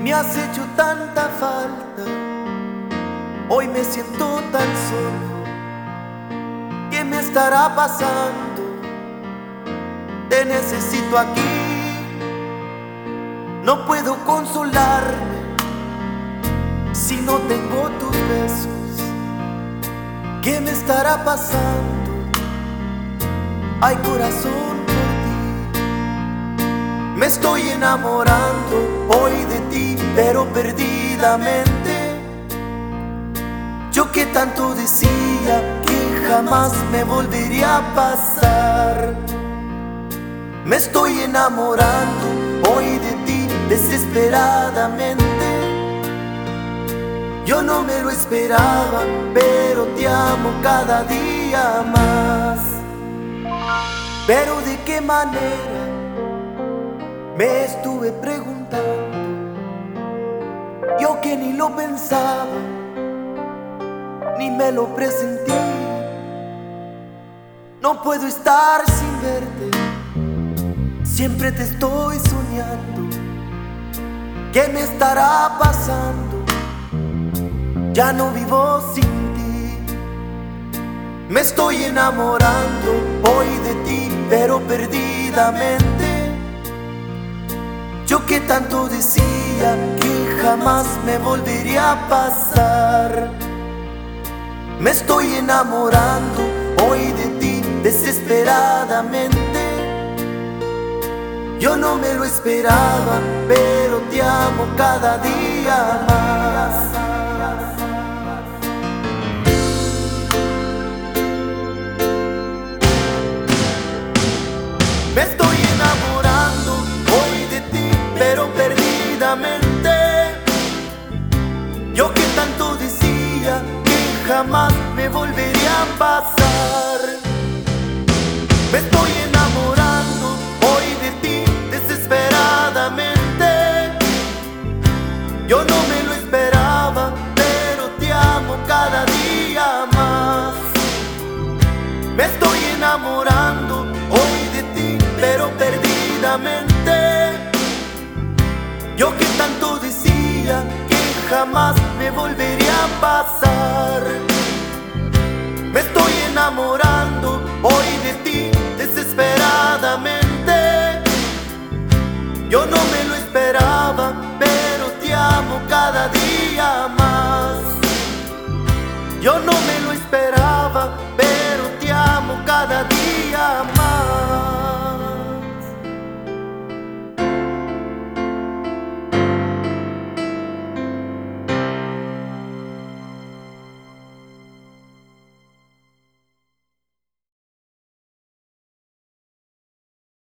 Me has hecho tanta falta, hoy me siento tan solo. ¿Qué me estará pasando? Te necesito aquí, no puedo consolarme si no tengo tus besos. ¿Qué me estará pasando? Ay, corazón, por ti me estoy enamorando hoy de ti, pero perdidamente. Yo que tanto decía que jamás me volvería a pasar. Me estoy enamorando hoy de ti desesperadamente. Yo no me lo esperaba, pero te amo cada día más. Pero de qué manera, me estuve preguntando. Yo que ni lo pensaba, ni me lo presentí. No puedo estar sin verte, siempre te estoy soñando. ¿Qué me estará pasando? Ya no vivo sin ti. Me estoy enamorando hoy de ti, pero perdidamente. Yo que tanto decía que jamás me volvería a pasar. Me estoy enamorando hoy de ti desesperadamente. Yo no me lo esperaba, pero te amo cada día más. Me estoy enamorando hoy de ti, pero perdidamente. Yo que tanto decía que jamás me volvería a pasar. Me estoy enamorando hoy de ti desesperadamente. Yo no me lo esperaba, pero te amo cada día más. Me estoy enamorando hoy de ti, pero perdidamente. Yo que tanto decía que jamás me volvería a pasar. Me estoy enamorando hoy de ti desesperadamente. Yo no me lo esperaba, pero te amo cada día más. Yo no me lo esperaba, pero te amo cada día más.